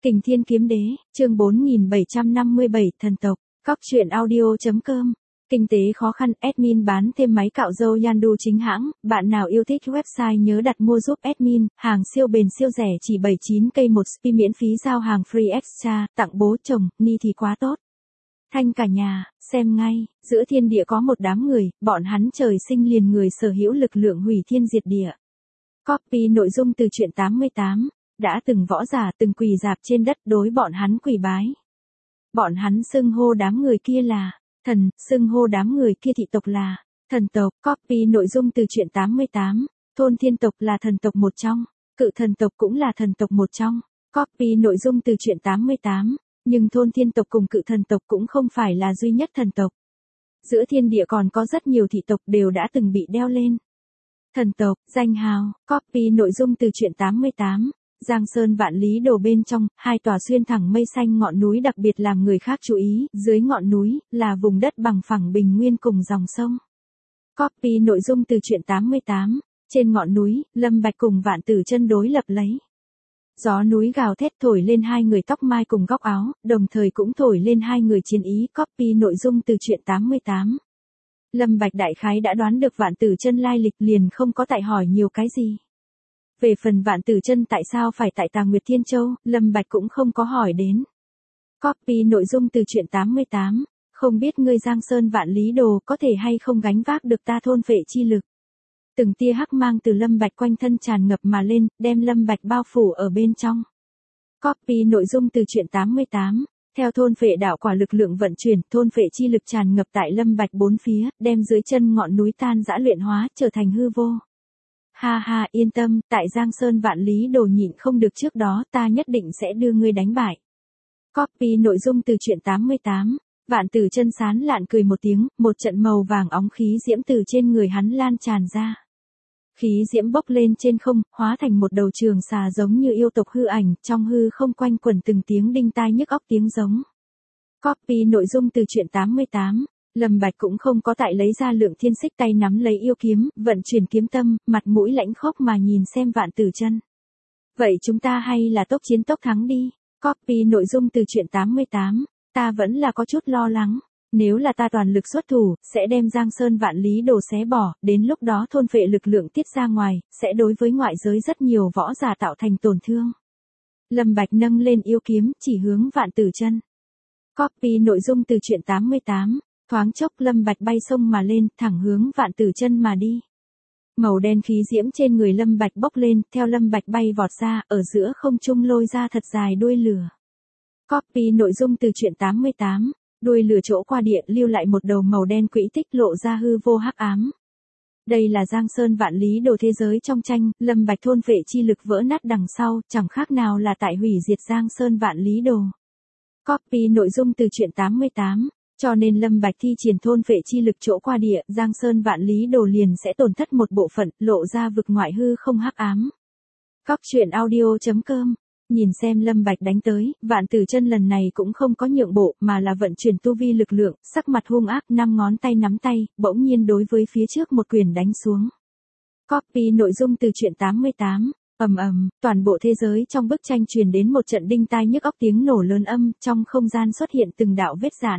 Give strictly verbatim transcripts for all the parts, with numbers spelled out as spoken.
Kình Thiên Kiếm Đế, chương bốn nghìn bảy trăm năm mươi bảy, thần tộc, Cóc truyện audio.com. Kinh tế khó khăn, admin bán thêm máy cạo râu Yandu chính hãng, bạn nào yêu thích website nhớ đặt mua giúp admin, hàng siêu bền siêu rẻ chỉ bảy mươi chín k một spi miễn phí giao hàng free extra, tặng bố chồng, ni thì quá tốt. Thanh cả nhà, xem ngay, giữa thiên địa có một đám người, bọn hắn trời sinh liền người sở hữu lực lượng hủy thiên diệt địa. Copy nội dung từ truyện tám mươi tám, đã từng võ giả từng quỳ dạp trên đất đối bọn hắn quỳ bái. Bọn hắn xưng hô đám người kia là thần, xưng hô đám người kia thị tộc là thần tộc. Copy nội dung từ truyện tám mươi tám, thôn thiên tộc là thần tộc một trong, cự thần tộc cũng là thần tộc một trong. Copy nội dung từ truyện tám mươi tám, nhưng thôn thiên tộc cùng cự thần tộc cũng không phải là duy nhất thần tộc. Giữa thiên địa còn có rất nhiều thị tộc đều đã từng bị đeo lên thần tộc, danh hào. Copy nội dung từ truyện tám mươi tám, Giang Sơn Vạn Lý Đồ bên trong, hai tòa xuyên thẳng mây xanh ngọn núi đặc biệt làm người khác chú ý, dưới ngọn núi, là vùng đất bằng phẳng bình nguyên cùng dòng sông. Copy nội dung từ truyện tám mươi tám, trên ngọn núi, Lâm Bạch cùng Vạn Tử Chân đối lập lấy. Gió núi gào thét thổi lên hai người tóc mai cùng góc áo, đồng thời cũng thổi lên hai người chiến ý. Copy nội dung từ truyện tám mươi tám. Lâm Bạch đại khái đã đoán được Vạn Tử Chân lai lịch liền không có tại hỏi nhiều cái gì. Về phần Vạn Tử Chân tại sao phải tại Tà Nguyệt Thiên Châu, Lâm Bạch cũng không có hỏi đến. Copy nội dung từ truyện tám mươi tám, không biết ngươi Giang Sơn Vạn Lý Đồ có thể hay không gánh vác được ta thôn phệ chi lực. Từng tia hắc mang từ Lâm Bạch quanh thân tràn ngập mà lên, đem Lâm Bạch bao phủ ở bên trong. Copy nội dung từ truyện tám mươi tám, theo thôn phệ đạo quả lực lượng vận chuyển, thôn phệ chi lực tràn ngập tại Lâm Bạch bốn phía, đem dưới chân ngọn núi tan rã luyện hóa, trở thành hư vô. Ha ha, yên tâm, tại Giang Sơn Vạn Lý Đồ nhịn không được trước đó, ta nhất định sẽ đưa ngươi đánh bại. Copy nội dung từ truyện tám mươi tám, Vạn Tử Chân sán lạn cười một tiếng, một trận màu vàng óng khí diễm từ trên người hắn lan tràn ra. Khí diễm bốc lên trên không, hóa thành một đầu trường xà giống như yêu tộc hư ảnh, trong hư không quanh quẩn từng tiếng đinh tai nhức óc tiếng giống. Copy nội dung từ truyện tám mươi tám, Lâm Bạch cũng không có tại lấy ra Lượng Thiên Xích tay nắm lấy yêu kiếm, vận chuyển kiếm tâm, mặt mũi lãnh khốc mà nhìn xem Vạn Tử Chân. Vậy chúng ta hay là tốc chiến tốc thắng đi. Copy nội dung từ truyện tám mươi tám, ta vẫn là có chút lo lắng. Nếu là ta toàn lực xuất thủ, sẽ đem Giang Sơn Vạn Lý Đồ xé bỏ, đến lúc đó thôn phệ lực lượng tiết ra ngoài, sẽ đối với ngoại giới rất nhiều võ giả tạo thành tổn thương. Lâm Bạch nâng lên yêu kiếm, chỉ hướng Vạn Tử Chân. Copy nội dung từ truyện tám mươi tám, thoáng chốc Lâm Bạch bay sông mà lên, thẳng hướng Vạn Tử Chân mà đi. Màu đen khí diễm trên người Lâm Bạch bốc lên, theo Lâm Bạch bay vọt ra, ở giữa không trung lôi ra thật dài đuôi lửa. Copy nội dung từ truyện tám mươi tám, đuôi lửa chỗ qua địa lưu lại một đầu màu đen quỹ tích lộ ra hư vô hắc ám. Đây là Giang Sơn Vạn Lý Đồ thế giới trong tranh, Lâm Bạch thôn phệ chi lực vỡ nát đằng sau, chẳng khác nào là tại hủy diệt Giang Sơn Vạn Lý Đồ. Copy nội dung từ truyện tám mươi tám, cho nên Lâm Bạch thi triển thôn phệ chi lực chỗ qua địa, Giang Sơn Vạn Lý Đồ liền sẽ tổn thất một bộ phận, lộ ra vực ngoại hư không hắc ám. Cóc truyện audio.com. Nhìn xem Lâm Bạch đánh tới, Vạn Tử Chân lần này cũng không có nhượng bộ, mà là vận chuyển tu vi lực lượng, sắc mặt hung ác, năm ngón tay nắm tay, bỗng nhiên đối với phía trước một quyền đánh xuống. Copy nội dung từ truyện tám mươi tám, ầm ầm, toàn bộ thế giới trong bức tranh truyền đến một trận đinh tai nhức óc tiếng nổ lớn âm, trong không gian xuất hiện từng đạo vết rạn.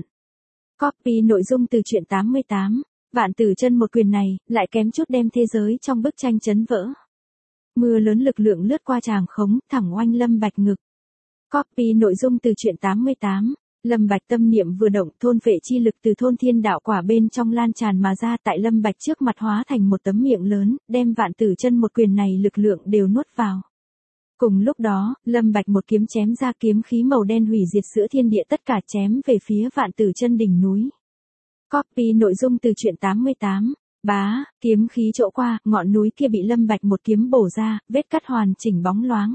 Copy nội dung từ truyện tám mươi tám, Vạn Tử Chân một quyền này, lại kém chút đem thế giới trong bức tranh chấn vỡ. Mưa lớn lực lượng lướt qua tràng khống, thẳng oanh Lâm Bạch ngực. Copy nội dung từ truyện tám mươi tám, Lâm Bạch tâm niệm vừa động, thôn phệ chi lực từ thôn thiên đạo quả bên trong lan tràn mà ra, tại Lâm Bạch trước mặt hóa thành một tấm miệng lớn, đem Vạn Tử Chân một quyền này lực lượng đều nuốt vào. Cùng lúc đó, Lâm Bạch một kiếm chém ra, kiếm khí màu đen hủy diệt giữa thiên địa tất cả chém về phía Vạn Tử Chân đỉnh núi. Copy nội dung từ truyện tám mươi tám, bá, kiếm khí chỗ qua, ngọn núi kia bị Lâm Bạch một kiếm bổ ra, vết cắt hoàn chỉnh bóng loáng.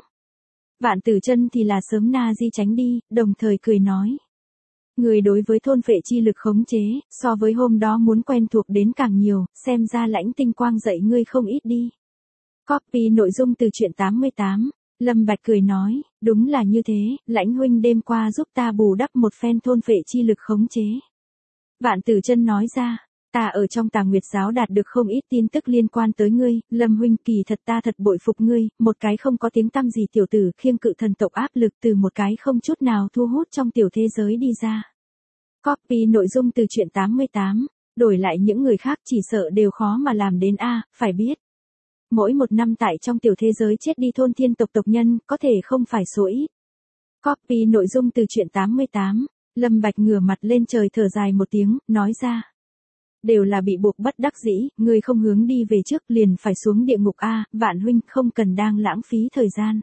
Vạn Tử Chân thì là sớm na di tránh đi, đồng thời cười nói. Người đối với thôn phệ chi lực khống chế, so với hôm đó muốn quen thuộc đến càng nhiều, xem ra Lãnh Tinh Quang dạy ngươi không ít đi. Copy nội dung từ truyện tám mươi tám, Lâm Bạch cười nói, đúng là như thế, Lãnh huynh đêm qua giúp ta bù đắp một phen thôn phệ chi lực khống chế. Vạn Tử Chân nói ra, Ta ở trong Tà Nguyệt giáo đạt được không ít tin tức liên quan tới ngươi, Lâm huynh, kỳ thật ta thật bội phục ngươi, một cái không có tiếng tăm gì tiểu tử khiêng cự thần tộc áp lực từ một cái không chút nào thu hút trong tiểu thế giới đi ra. Copy nội dung từ truyện tám mươi tám, đổi lại những người khác chỉ sợ đều khó mà làm đến a, phải biết. Mỗi một năm tại trong tiểu thế giới chết đi thôn thiên tộc tộc nhân, có thể không phải số ít. Copy nội dung từ truyện tám mươi tám, Lâm Bạch ngửa mặt lên trời thở dài một tiếng, nói ra. Đều là bị buộc bất đắc dĩ, ngươi không hướng đi về trước liền phải xuống địa ngục a, Vạn huynh không cần đang lãng phí thời gian.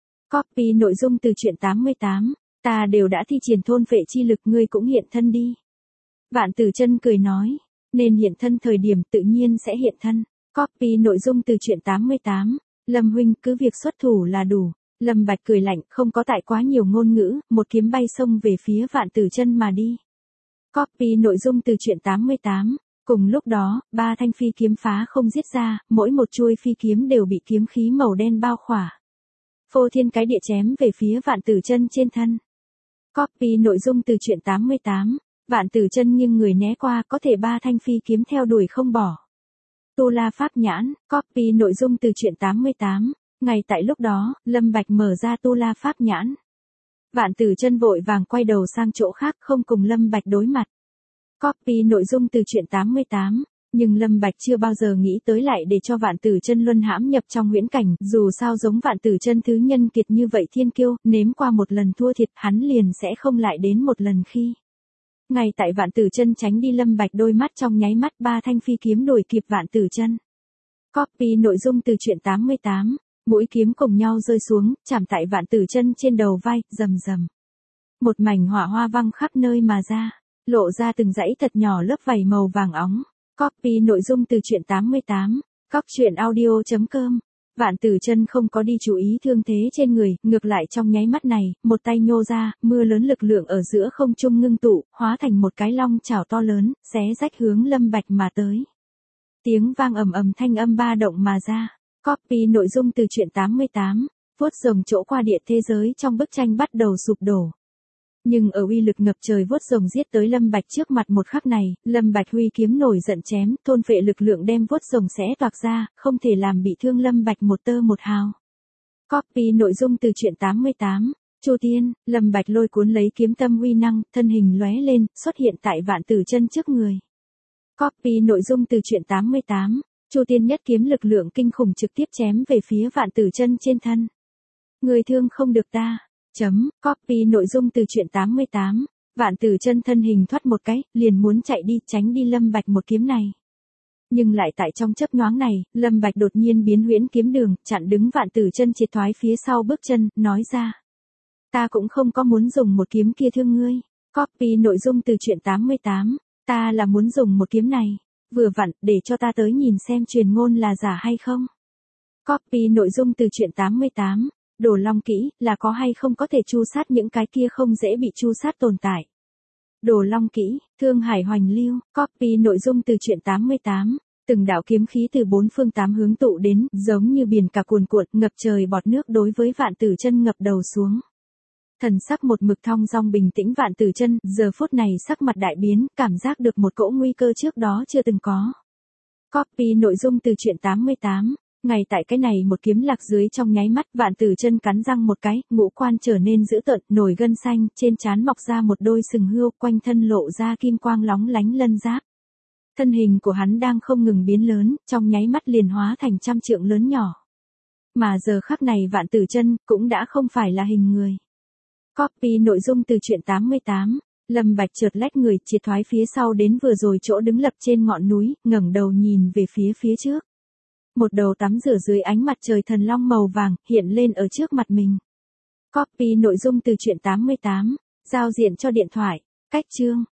Copy nội dung từ truyện tám mươi tám, ta đều đã thi triển thôn phệ chi lực, ngươi cũng hiện thân đi. Vạn Tử Chân cười nói, nên hiện thân thời điểm tự nhiên sẽ hiện thân. Copy nội dung từ truyện tám mươi tám, Lâm huynh cứ việc xuất thủ là đủ. Lâm Bạch cười lạnh, không có tại quá nhiều ngôn ngữ, một kiếm bay xông về phía Vạn Tử Chân mà đi. Copy nội dung từ truyện tám mươi tám, cùng lúc đó, ba thanh phi kiếm phá không giết ra, mỗi một chuôi phi kiếm đều bị kiếm khí màu đen bao khỏa. Phô thiên cái địa chém về phía Vạn Tử Chân trên thân. Copy nội dung từ truyện tám mươi tám, Vạn Tử Chân nghiêng người né qua, có thể ba thanh phi kiếm theo đuổi không bỏ. Tu La Pháp Nhãn, copy nội dung từ truyện tám mươi tám, ngay tại lúc đó, Lâm Bạch mở ra Tu La Pháp Nhãn. Vạn Tử Chân vội vàng quay đầu sang chỗ khác không cùng Lâm Bạch đối mặt. Copy nội dung từ truyện tám mươi tám, nhưng Lâm Bạch chưa bao giờ nghĩ tới lại để cho Vạn Tử Chân luân hãm nhập trong huyễn cảnh, dù sao giống Vạn Tử Chân thứ nhân kiệt như vậy thiên kiêu, nếm qua một lần thua thiệt, hắn liền sẽ không lại đến một lần khi. Ngay tại Vạn Tử Chân tránh đi Lâm Bạch đôi mắt trong nháy mắt ba thanh phi kiếm đuổi kịp Vạn Tử Chân. Copy nội dung từ truyện tám mươi tám, mũi kiếm cùng nhau rơi xuống, chạm tại Vạn Tử Chân trên đầu vai, rầm rầm. Một mảnh hỏa hoa văng khắp nơi mà ra, lộ ra từng dãy thật nhỏ lớp vảy màu vàng óng. Copy nội dung từ truyện tám mươi tám, cóc truyện audio chấm com. Vạn Tử Chân không có đi chú ý thương thế trên người, ngược lại trong nháy mắt này, một tay nhô ra, mưa lớn lực lượng ở giữa không trung ngưng tụ, hóa thành một cái long chảo to lớn, xé rách hướng Lâm Bạch mà tới. Tiếng vang ầm ầm thanh âm ba động mà ra. Copy nội dung từ truyện tám mươi tám, vuốt rồng chỗ qua địa thế giới trong bức tranh bắt đầu sụp đổ. Nhưng ở uy lực ngập trời vuốt rồng giết tới Lâm Bạch trước mặt một khắc này, Lâm Bạch huy kiếm nổi giận chém, thôn phệ lực lượng đem vuốt rồng xé toạc ra, không thể làm bị thương Lâm Bạch một tơ một hào. Copy nội dung từ truyện tám mươi tám, Chu Tiên, Lâm Bạch lôi cuốn lấy kiếm tâm uy năng, thân hình lóe lên, xuất hiện tại Vạn Tử Chân trước người. Copy nội dung từ truyện tám mươi tám, Chu Tiên nhất kiếm lực lượng kinh khủng trực tiếp chém về phía Vạn Tử Chân trên thân. Người thương không được ta. Chấm, copy nội dung từ truyện tám mươi tám, Vạn Tử Chân thân hình thoát một cái, liền muốn chạy đi, tránh đi Lâm Bạch một kiếm này. Nhưng lại tại trong chớp nhoáng này, Lâm Bạch đột nhiên biến huyễn kiếm đường, chặn đứng Vạn Tử Chân triệt thoái phía sau bước chân, nói ra. Ta cũng không có muốn dùng một kiếm kia thương ngươi. Copy nội dung từ truyện tám mươi tám, ta là muốn dùng một kiếm này. Vừa vặn, để cho ta tới nhìn xem truyền ngôn là giả hay không. Copy nội dung từ truyện tám mươi tám, Đồ Long Kỹ, là có hay không có thể chu sát những cái kia không dễ bị chu sát tồn tại. Đồ Long Kỹ, Thương Hải Hoành Lưu, copy nội dung từ truyện tám mươi tám, từng đạo kiếm khí từ bốn phương tám hướng tụ đến, giống như biển cả cuồn cuộn, ngập trời bọt nước đối với Vạn Tử Chân ngập đầu xuống. Thần sắc một mực thong dong bình tĩnh Vạn Tử Chân, giờ phút này sắc mặt đại biến, cảm giác được một cỗ nguy cơ trước đó chưa từng có. Copy nội dung từ truyện tám mươi tám, ngay tại cái này một kiếm lạc dưới trong nháy mắt, Vạn Tử Chân cắn răng một cái, ngũ quan trở nên dữ tợn, nổi gân xanh, trên trán mọc ra một đôi sừng hươu, quanh thân lộ ra kim quang lóng lánh lân giáp. Thân hình của hắn đang không ngừng biến lớn, trong nháy mắt liền hóa thành trăm trượng lớn nhỏ. Mà giờ khắc này Vạn Tử Chân cũng đã không phải là hình người. Copy nội dung từ truyện tám mươi tám, Lâm Bạch chợt lách người, triệt thoái phía sau đến vừa rồi chỗ đứng lập trên ngọn núi, ngẩng đầu nhìn về phía phía trước. Một đầu tắm rửa dưới ánh mặt trời thần long màu vàng hiện lên ở trước mặt mình. Copy nội dung từ truyện tám mươi tám, giao diện cho điện thoại, cách chương.